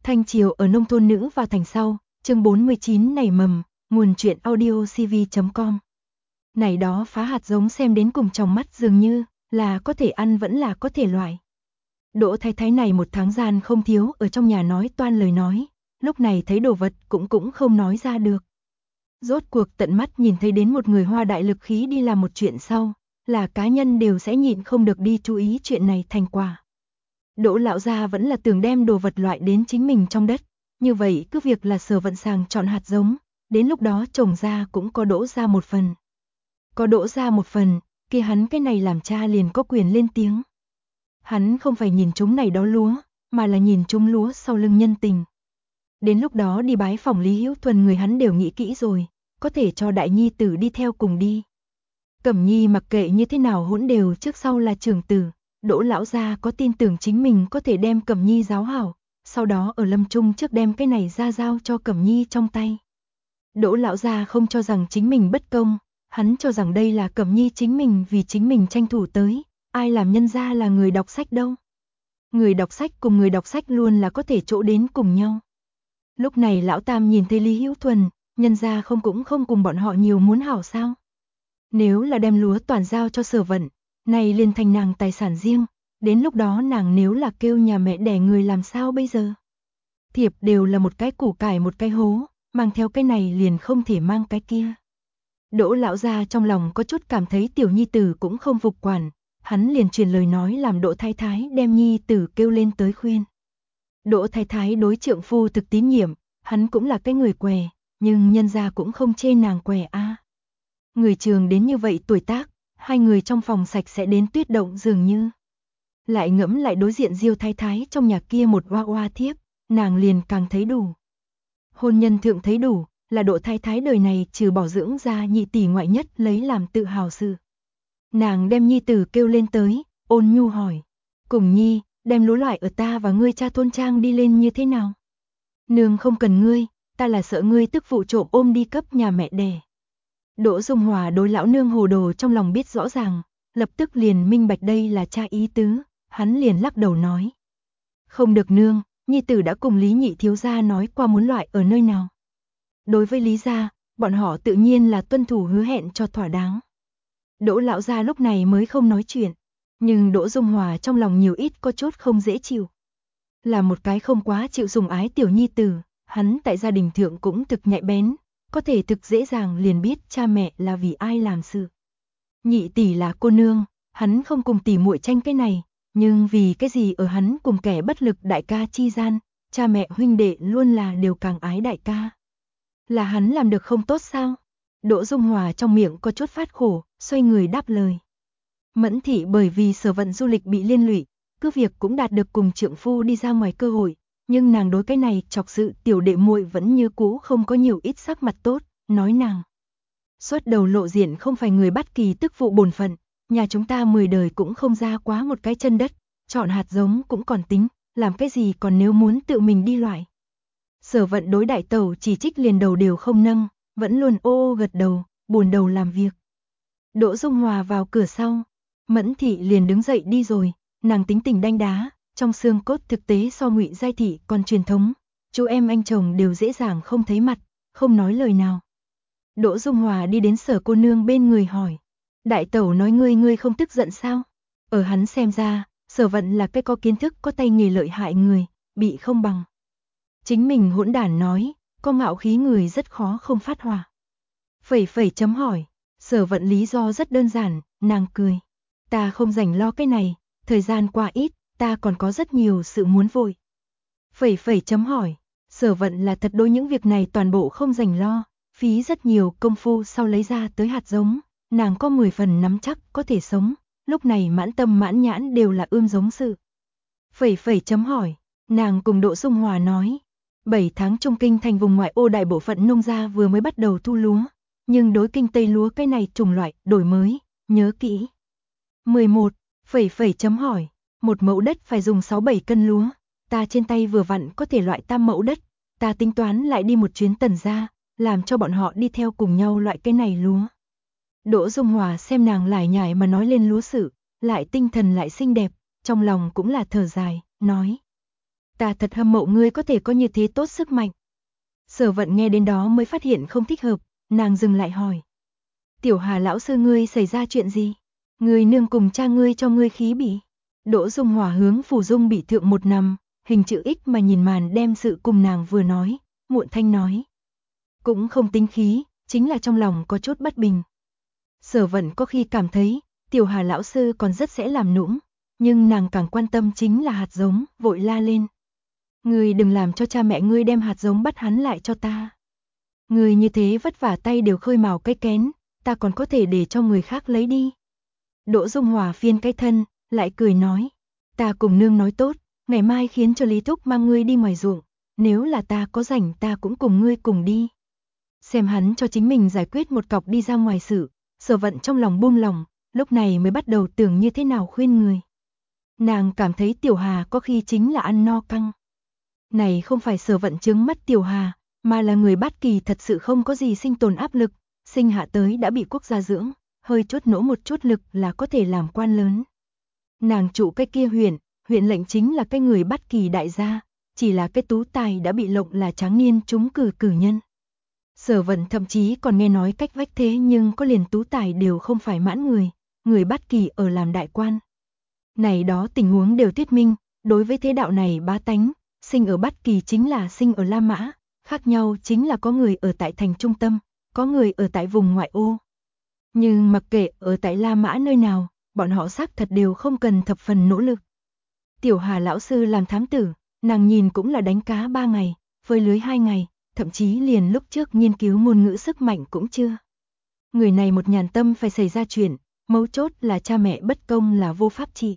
Thanh Triều ở nông thôn nữ và thành sau, chương 49 nảy mầm, nguồn truyện audio cv.com. Này đó phá hạt giống xem đến cùng trong mắt dường như là có thể ăn vẫn là có thể loại. Đỗ Thái Thái này một tháng gian không thiếu ở trong nhà nói toan lời nói, lúc này thấy đồ vật cũng không nói ra được. Rốt cuộc tận mắt nhìn thấy đến một người hoa đại lực khí đi làm một chuyện sau, là cá nhân đều sẽ nhịn không được đi chú ý chuyện này thành quả. Đỗ lão gia vẫn là tưởng đem đồ vật loại đến chính mình trong đất, như vậy cứ việc là Sở Vận sàng chọn hạt giống, đến lúc đó trồng ra cũng có Đỗ ra một phần. Có Đỗ ra một phần, kia hắn cái này làm cha liền có quyền lên tiếng. Hắn không phải nhìn chúng này đó lúa, mà là nhìn chúng lúa sau lưng nhân tình. Đến lúc đó đi bái phỏng Lý Hữu Thuần người hắn đều nghĩ kỹ rồi, có thể cho đại nhi tử đi theo cùng đi. Cẩm Nhi mặc kệ như thế nào hỗn đều trước sau là trưởng tử, Đỗ lão gia có tin tưởng chính mình có thể đem Cẩm Nhi giáo hảo, sau đó ở lâm trung trước đem cái này ra giao cho Cẩm Nhi trong tay. Đỗ lão gia không cho rằng chính mình bất công, hắn cho rằng đây là Cẩm Nhi chính mình vì chính mình tranh thủ tới, ai làm nhân gia là người đọc sách đâu. Người đọc sách cùng người đọc sách luôn là có thể chỗ đến cùng nhau. Lúc này lão tam nhìn thấy Lý Hữu Thuần, nhân gia cũng không cùng bọn họ nhiều muốn hảo sao. Nếu là đem lúa toàn giao cho Sở Vận, này liền thành nàng tài sản riêng, đến lúc đó nàng nếu là kêu nhà mẹ đẻ người làm sao bây giờ? Thiệp đều là một cái củ cải một cái hố, mang theo cái này liền không thể mang cái kia. Đỗ lão gia trong lòng có chút cảm thấy tiểu nhi tử cũng không phục quản, hắn liền truyền lời nói làm Đỗ Thái Thái đem nhi tử kêu lên tới khuyên. Đỗ Thái Thái đối trượng phu thực tín nhiệm, hắn cũng là cái người què, nhưng nhân gia cũng không chê nàng què a. Người trường đến như vậy tuổi tác, hai người trong phòng sạch sẽ đến tuyết động dường như. Lại ngẫm lại đối diện Diêu Thái Thái trong nhà kia một oa oa thiếp, nàng liền càng thấy đủ. Hôn nhân thượng thấy đủ, là Đỗ Thái Thái đời này trừ bỏ dưỡng ra nhị tỷ ngoại nhất lấy làm tự hào sự. Nàng đem nhi tử kêu lên tới, ôn nhu hỏi, cùng nhi, đem lúa loại ở ta và ngươi cha thôn trang đi lên như thế nào? Nương không cần ngươi, ta là sợ ngươi tức phụ trộm ôm đi cấp nhà mẹ đẻ. Đỗ Dung Hòa đối lão nương hồ đồ trong lòng biết rõ ràng, lập tức liền minh bạch đây là cha ý tứ, hắn liền lắc đầu nói. Không được nương, nhi tử đã cùng Lý nhị thiếu gia nói qua muốn loại ở nơi nào. Đối với Lý gia, bọn họ tự nhiên là tuân thủ hứa hẹn cho thỏa đáng. Đỗ lão gia lúc này mới không nói chuyện, nhưng Đỗ Dung Hòa trong lòng nhiều ít có chút không dễ chịu. Là một cái không quá chịu sủng ái tiểu nhi tử, hắn tại gia đình thượng cũng thực nhạy bén, có thể thực dễ dàng liền biết cha mẹ là vì ai làm sự. Nhị tỷ là cô nương, hắn không cùng tỷ muội tranh cái này, nhưng vì cái gì ở hắn cùng kẻ bất lực đại ca chi gian, cha mẹ huynh đệ luôn là đều càng ái đại ca. Là hắn làm được không tốt sao? Đỗ Dung Hòa trong miệng có chút phát khổ, xoay người đáp lời. Mẫn thị bởi vì Sở Vận du lịch bị liên lụy, cứ việc cũng đạt được cùng trượng phu đi ra ngoài cơ hội, nhưng nàng đối cái này chọc sự tiểu đệ muội vẫn như cũ không có nhiều ít sắc mặt tốt, nói nàng. Xuất đầu lộ diện không phải người bắt kỳ tức phụ bổn phận, nhà chúng ta 10 đời cũng không ra quá một cái chân đất, chọn hạt giống cũng còn tính, làm cái gì còn nếu muốn tự mình đi loại. Sở Vận đối đại tẩu chỉ trích liền đầu đều không nâng, vẫn luôn ô ô gật đầu, buồn đầu làm việc. Đỗ Dung Hòa vào cửa sau, Mẫn thị liền đứng dậy đi rồi, nàng tính tình đanh đá, trong xương cốt thực tế so Ngụy Giai thị còn truyền thống, chú em anh chồng đều dễ dàng không thấy mặt, không nói lời nào. Đỗ Dung Hòa đi đến Sở cô nương bên người hỏi, đại tẩu nói ngươi không tức giận sao? Ở hắn xem ra, Sở Vận là cái có kiến thức có tay nghề lợi hại người, bị không bằng. Chính mình hỗn đản nói, có ngạo khí người rất khó không phát hỏa. Phẩy chấm hỏi, Sở Vận lý do rất đơn giản, nàng cười. Ta không rảnh lo cái này, thời gian qua ít, ta còn có rất nhiều sự muốn vội. Phẩy chấm hỏi, Sở Vận là thật đối những việc này toàn bộ không rảnh lo, phí rất nhiều công phu sau lấy ra tới hạt giống, nàng có 10 phần nắm chắc có thể sống, lúc này mãn tâm mãn nhãn đều là ươm giống sự. Phẩy chấm hỏi, nàng cùng Đỗ Dung Hòa nói, 7 tháng Trung Kinh thành vùng ngoại ô đại bộ phận nông gia vừa mới bắt đầu thu lúa, nhưng đối kinh tây lúa cái này chủng loại đổi mới, nhớ kỹ. 11. Phẩy chấm hỏi, một mẫu đất phải dùng 6-7 cân lúa, ta trên tay vừa vặn có thể loại tam mẫu đất, ta tính toán lại đi một chuyến Tần gia, làm cho bọn họ đi theo cùng nhau loại cái này lúa. Đỗ Dung Hòa xem nàng lải nhải mà nói lên lúa sự, lại tinh thần lại xinh đẹp, trong lòng cũng là thở dài, nói. Ta thật hâm mộ ngươi có thể có như thế tốt sức mạnh. Sở Vận nghe đến đó mới phát hiện không thích hợp, nàng dừng lại hỏi. Tiểu Hà lão sư ngươi xảy ra chuyện gì? Ngươi nương cùng cha ngươi cho ngươi khí bị. Đỗ Dung Hòa hướng Phù Dung bị thượng một nằm, hình chữ X mà nhìn màn đem sự cùng nàng vừa nói, muộn thanh nói. Cũng không tính khí, chính là trong lòng có chút bất bình. Sở Vận có khi cảm thấy, Tiểu Hà lão sư còn rất sẽ làm nũng, nhưng nàng càng quan tâm chính là hạt giống, vội la lên. Ngươi đừng làm cho cha mẹ ngươi đem hạt giống bắt hắn lại cho ta. Ngươi như thế vất vả tay đều khơi mào cái kén, ta còn có thể để cho người khác lấy đi. Đỗ Dung Hòa phiên cái thân, lại cười nói. Ta cùng nương nói tốt, ngày mai khiến cho Lý Thúc mang ngươi đi ngoài ruộng, nếu là ta có rảnh ta cũng cùng ngươi cùng đi. Xem hắn cho chính mình giải quyết một cọc đi ra ngoài sự, Sở Vận trong lòng buông lòng, lúc này mới bắt đầu tưởng như thế nào khuyên người. Nàng cảm thấy Tiểu Hà có khi chính là ăn no căng. Này không phải Sở Vận trướng mắt Tiểu Hà, mà là người Bát Kỳ thật sự không có gì sinh tồn áp lực, sinh hạ tới đã bị quốc gia dưỡng, hơi chút nỗ một chút lực là có thể làm quan lớn. Nàng trụ cái kia huyện lệnh chính là cái người Bát Kỳ đại gia, chỉ là cái tú tài đã bị lộng là tráng niên trúng cử cử nhân. Sở Vận thậm chí còn nghe nói cách vách thế nhưng có liền tú tài đều không phải mãn người Bát Kỳ ở làm đại quan. Này đó tình huống đều thuyết minh, đối với thế đạo này bá tánh, sinh ở Bát Kỳ chính là sinh ở La Mã, khác nhau chính là có người ở tại thành trung tâm, có người ở tại vùng ngoại ô. Nhưng mặc kệ ở tại La Mã nơi nào, bọn họ xác thật đều không cần thập phần nỗ lực. Tiểu Hà lão sư làm thám tử, nàng nhìn cũng là đánh cá 3 ngày, phơi lưới 2 ngày, thậm chí liền lúc trước nghiên cứu ngôn ngữ sức mạnh cũng chưa. Người này một nhàn tâm phải xảy ra chuyện, mấu chốt là cha mẹ bất công là vô pháp trị.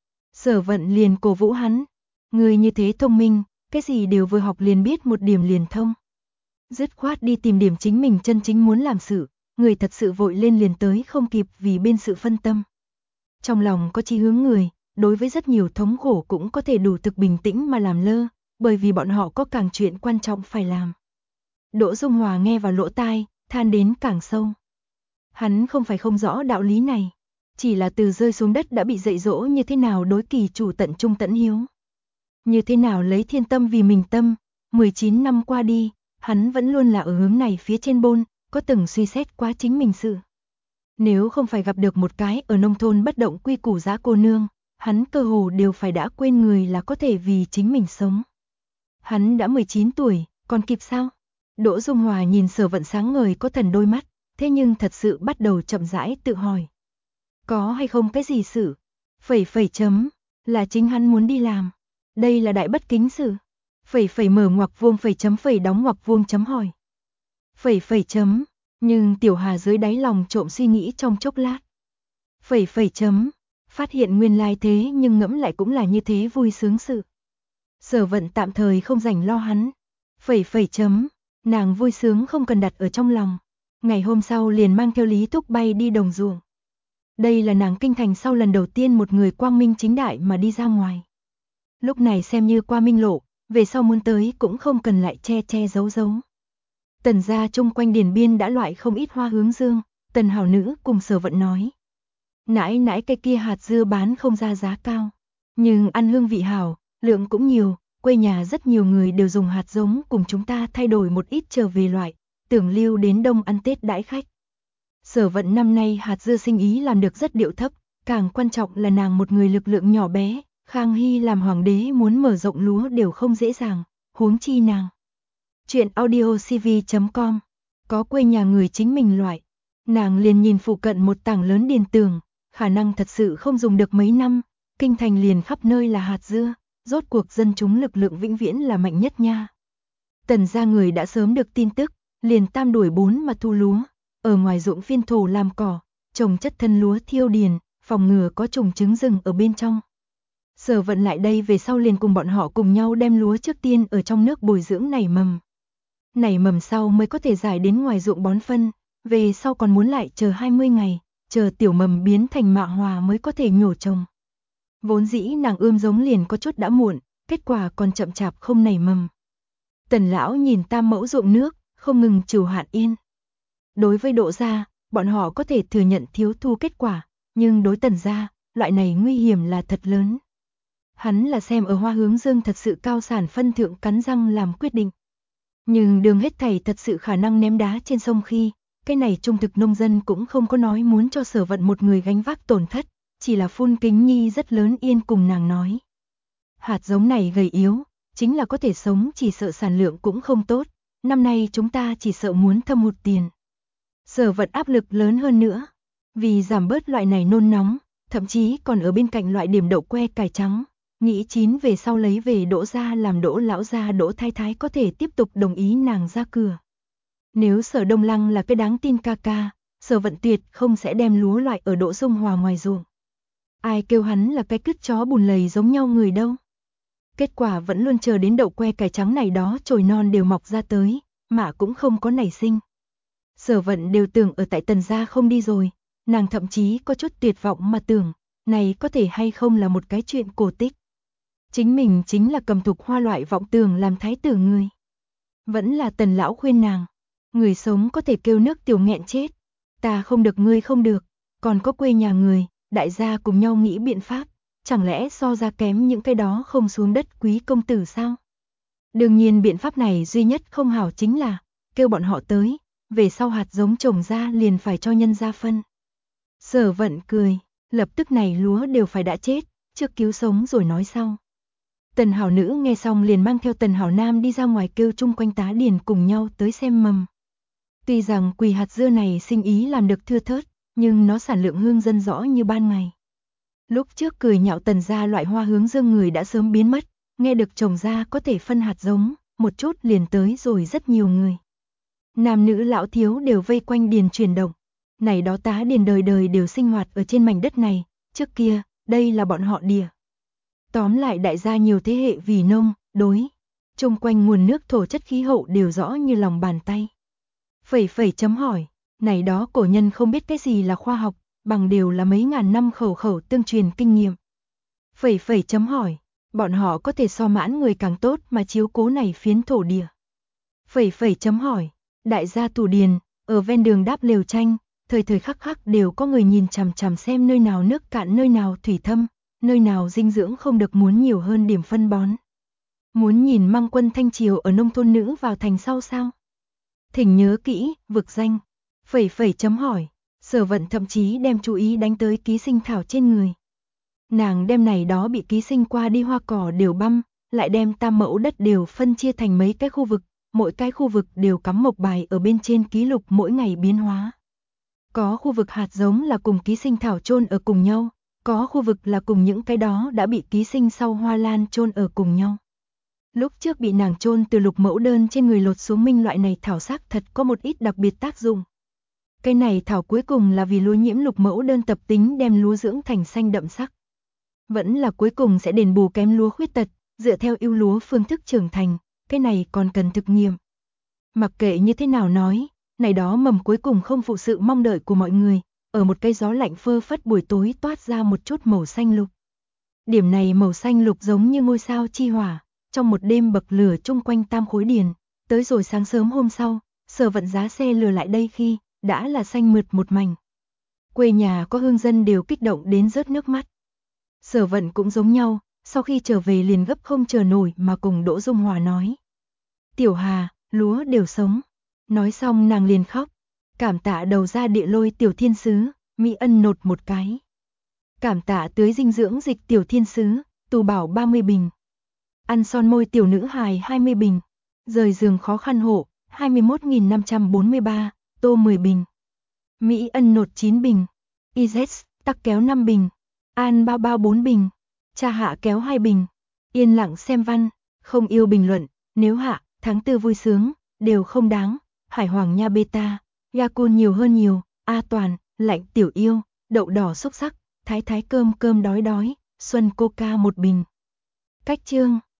Sở Vận liền cổ vũ hắn, người như thế thông minh, cái gì đều vừa học liền biết một điểm liền thông. Dứt khoát đi tìm điểm chính mình chân chính muốn làm sự, người thật sự vội lên liền tới không kịp vì bên sự phân tâm. Trong lòng có chí hướng người, đối với rất nhiều thống khổ cũng có thể đủ thực bình tĩnh mà làm lơ, bởi vì bọn họ có càng chuyện quan trọng phải làm. Đỗ Dung Hòa nghe vào lỗ tai, than đến càng sâu. Hắn không phải không rõ đạo lý này, chỉ là từ rơi xuống đất đã bị dạy dỗ như thế nào đối kỳ chủ tận trung tận hiếu. Như thế nào lấy thiên tâm vì mình tâm, 19 năm qua đi, hắn vẫn luôn là ở hướng này phía trên bôn, có từng suy xét quá chính mình sự. Nếu không phải gặp được một cái ở nông thôn bất động quy củ dã cô nương, hắn cơ hồ đều phải đã quên người là có thể vì chính mình sống. Hắn đã 19 tuổi, còn kịp sao? Đỗ Dung Hòa nhìn Sở Vận sáng ngời có thần đôi mắt, thế nhưng thật sự bắt đầu chậm rãi tự hỏi. Có hay không cái gì sự? Chấm, là chính hắn muốn đi làm. Đây là đại bất kính sự. Mở ngoặc vuông chấm đóng ngoặc vuông chấm hỏi. Chấm, nhưng Tiểu Hà dưới đáy lòng trộm suy nghĩ trong chốc lát. Chấm, phát hiện nguyên lai thế nhưng ngẫm lại cũng là như thế vui sướng sự. Sở Vận tạm thời không rảnh lo hắn. Chấm, nàng vui sướng không cần đặt ở trong lòng. Ngày hôm sau liền mang theo Lý Thúc bay đi đồng ruộng. Đây là nàng kinh thành sau lần đầu tiên một người quang minh chính đại mà đi ra ngoài. Lúc này xem như qua minh lộ, về sau muốn tới cũng không cần lại che giấu. Tần gia chung quanh điền biên đã loại không ít hoa hướng dương, Tần hảo nữ cùng Sở Vận nói. Nãi cái kia hạt dưa bán không ra giá cao, nhưng ăn hương vị hảo, lượng cũng nhiều, quê nhà rất nhiều người đều dùng hạt giống cùng chúng ta thay đổi một ít trở về loại, tưởng lưu đến đông ăn Tết đãi khách. Sở Vận năm nay hạt dưa sinh ý làm được rất điệu thấp, càng quan trọng là nàng một người lực lượng nhỏ bé, Khang Hy làm hoàng đế muốn mở rộng lúa đều không dễ dàng, huống chi nàng. Chuyện audiocv.com, có quê nhà người chính mình loại, nàng liền nhìn phụ cận một tảng lớn điền tường, khả năng thật sự không dùng được mấy năm, kinh thành liền khắp nơi là hạt dưa, rốt cuộc dân chúng lực lượng vĩnh viễn là mạnh nhất nha. Tần gia người đã sớm được tin tức, liền tam đuổi 4 mà thu lúa, ở ngoài ruộng phiên thổ làm cỏ, trồng chất thân lúa thiêu điền, phòng ngừa có trùng trứng rừng ở bên trong. Sở Vận lại đây về sau liền cùng bọn họ cùng nhau đem lúa trước tiên ở trong nước bồi dưỡng nảy mầm. Nảy mầm sau mới có thể giải đến ngoài ruộng bón phân, về sau còn muốn lại chờ 20 ngày, chờ tiểu mầm biến thành mạ hòa mới có thể nhổ trồng. Vốn dĩ nàng ươm giống liền có chút đã muộn, kết quả còn chậm chạp không nảy mầm. Tần lão nhìn tam mẫu ruộng nước, không ngừng trừ hạn yên. Đối với Đỗ gia, bọn họ có thể thừa nhận thiếu thu kết quả, nhưng đối Tần gia, loại này nguy hiểm là thật lớn. Hắn là xem ở Hoa Hướng Dương thật sự cao sản phân thượng cắn răng làm quyết định. Nhưng đường hết thảy thật sự khả năng ném đá trên sông khi, cái này trung thực nông dân cũng không có nói muốn cho Sở Vận một người gánh vác tổn thất, chỉ là phun kính nhi rất lớn yên cùng nàng nói. Hạt giống này gầy yếu, chính là có thể sống chỉ sợ sản lượng cũng không tốt, năm nay chúng ta chỉ sợ muốn thâm hụt tiền. Sở Vận áp lực lớn hơn nữa, vì giảm bớt loại này nôn nóng, thậm chí còn ở bên cạnh loại điểm đậu que cải trắng, nghĩ chín về sau lấy về Đỗ gia làm Đỗ lão gia Đỗ thái thái có thể tiếp tục đồng ý nàng ra cửa. Nếu Sở Đông Lăng là cái đáng tin ca ca, Sở Vận tuyệt không sẽ đem lúa loại ở Đỗ Dung Hòa ngoài ruộng. Ai kêu hắn là cái cứt chó bùn lầy giống nhau người đâu. Kết quả vẫn luôn chờ đến đậu que cải trắng này đó chồi non đều mọc ra tới, mà cũng không có nảy sinh. Sở Vận đều tưởng ở tại Tần gia không đi rồi, nàng thậm chí có chút tuyệt vọng mà tưởng, này có thể hay không là một cái chuyện cổ tích. Chính mình chính là cầm thục hoa loại vọng tưởng làm thái tử người. Vẫn là Tần lão khuyên nàng, người sống có thể kêu nước tiểu nghẹn chết, ta không được ngươi không được, còn có quê nhà người, đại gia cùng nhau nghĩ biện pháp, chẳng lẽ so ra kém những cái đó không xuống đất quý công tử sao? Đương nhiên biện pháp này duy nhất không hảo chính là, kêu bọn họ tới, về sau hạt giống trồng ra liền phải cho nhân gia phân. Sở Vận cười, lập tức này lúa đều phải đã chết, trước cứu sống rồi nói sau. Tần hảo nữ nghe xong liền mang theo Tần hảo nam đi ra ngoài kêu chung quanh tá điền cùng nhau tới xem mầm. Tuy rằng quỳ hạt dưa này sinh ý làm được thưa thớt, nhưng nó sản lượng hương dân rõ như ban ngày. Lúc trước cười nhạo Tần gia loại Hoa Hướng Dương người đã sớm biến mất, nghe được trồng ra có thể phân hạt giống, một chút liền tới rồi rất nhiều người. Nam nữ lão thiếu đều vây quanh điền chuyển động, này đó tá điền đời đời đều sinh hoạt ở trên mảnh đất này, trước kia, đây là bọn họ đìa. Tóm lại đại gia nhiều thế hệ vì nông, đối, chung quanh nguồn nước thổ chất khí hậu đều rõ như lòng bàn tay. Chấm hỏi, này đó cổ nhân không biết cái gì là khoa học, bằng đều là mấy ngàn năm khẩu khẩu tương truyền kinh nghiệm. Chấm hỏi, bọn họ có thể so mãn người càng tốt mà chiếu cố này phiến thổ địa. Chấm hỏi, đại gia tù điền, ở ven đường đáp lều tranh, thời thời khắc khắc đều có người nhìn chằm chằm xem nơi nào nước cạn nơi nào thủy thâm, nơi nào dinh dưỡng không được muốn nhiều hơn điểm phân bón. Muốn nhìn Mang Quân Thanh Triều ở nông thôn nữ vào thành sau sao? Thỉnh nhớ kỹ, vực danh. Chấm hỏi, Sở Vận thậm chí đem chú ý đánh tới ký sinh thảo trên người. Nàng đem này đó bị ký sinh qua đi hoa cỏ đều băm, lại đem tam mẫu đất đều phân chia thành mấy cái khu vực, mỗi cái khu vực đều cắm mộc bài ở bên trên ký lục mỗi ngày biến hóa. Có khu vực hạt giống là cùng ký sinh thảo chôn ở cùng nhau, có khu vực là cùng những cái đó đã bị ký sinh sau hoa lan chôn ở cùng nhau. Lúc trước bị nàng chôn từ lục mẫu đơn trên người lột xuống minh loại này thảo sắc thật có một ít đặc biệt tác dụng. Cái này thảo cuối cùng là vì lúa nhiễm lục mẫu đơn tập tính đem lúa dưỡng thành xanh đậm sắc. Vẫn là cuối cùng sẽ đền bù kém lúa khuyết tật, dựa theo ưu lúa phương thức trưởng thành, cái này còn cần thực nghiệm. Mặc kệ như thế nào nói, này đó mầm cuối cùng không phụ sự mong đợi của mọi người, ở một cây gió lạnh phơ phất buổi tối toát ra một chút màu xanh lục. Điểm này màu xanh lục giống như ngôi sao chi hỏa, trong một đêm bậc lửa chung quanh tam khối điền, tới rồi sáng sớm hôm sau, Sở Vận giá xe lừa lại đây khi, đã là xanh mượt một mảnh. Quê nhà có hương dân đều kích động đến rớt nước mắt. Sở Vận cũng giống nhau, sau khi trở về liền gấp không chờ nổi mà cùng Đỗ Dung Hòa nói. Tiểu Hà, lúa đều sống. Nói xong nàng liền khóc, cảm tạ đầu ra địa lôi tiểu thiên sứ, Mỹ Ân nột một cái. Cảm tạ tưới dinh dưỡng dịch tiểu thiên sứ, Tù Bảo 30 bình. Ăn son môi tiểu nữ hài 20 bình. Rời giường khó khăn hộ, 21.543, Tô 10 bình. Mỹ Ân nột 9 bình. IZ, tắc kéo 5 bình. An bao bao 4 bình. Cha Hạ kéo 2 bình. Yên lặng xem văn, không yêu bình luận, nếu Hạ, tháng 4 vui sướng, đều không đáng. Hải Hoàng Nha Beta, Yakun nhiều hơn nhiều, A Toàn, Lạnh tiểu yêu, đậu đỏ xúc sắc, Thái Thái cơm cơm đói đói, Xuân Coca 1 bình. Cách chương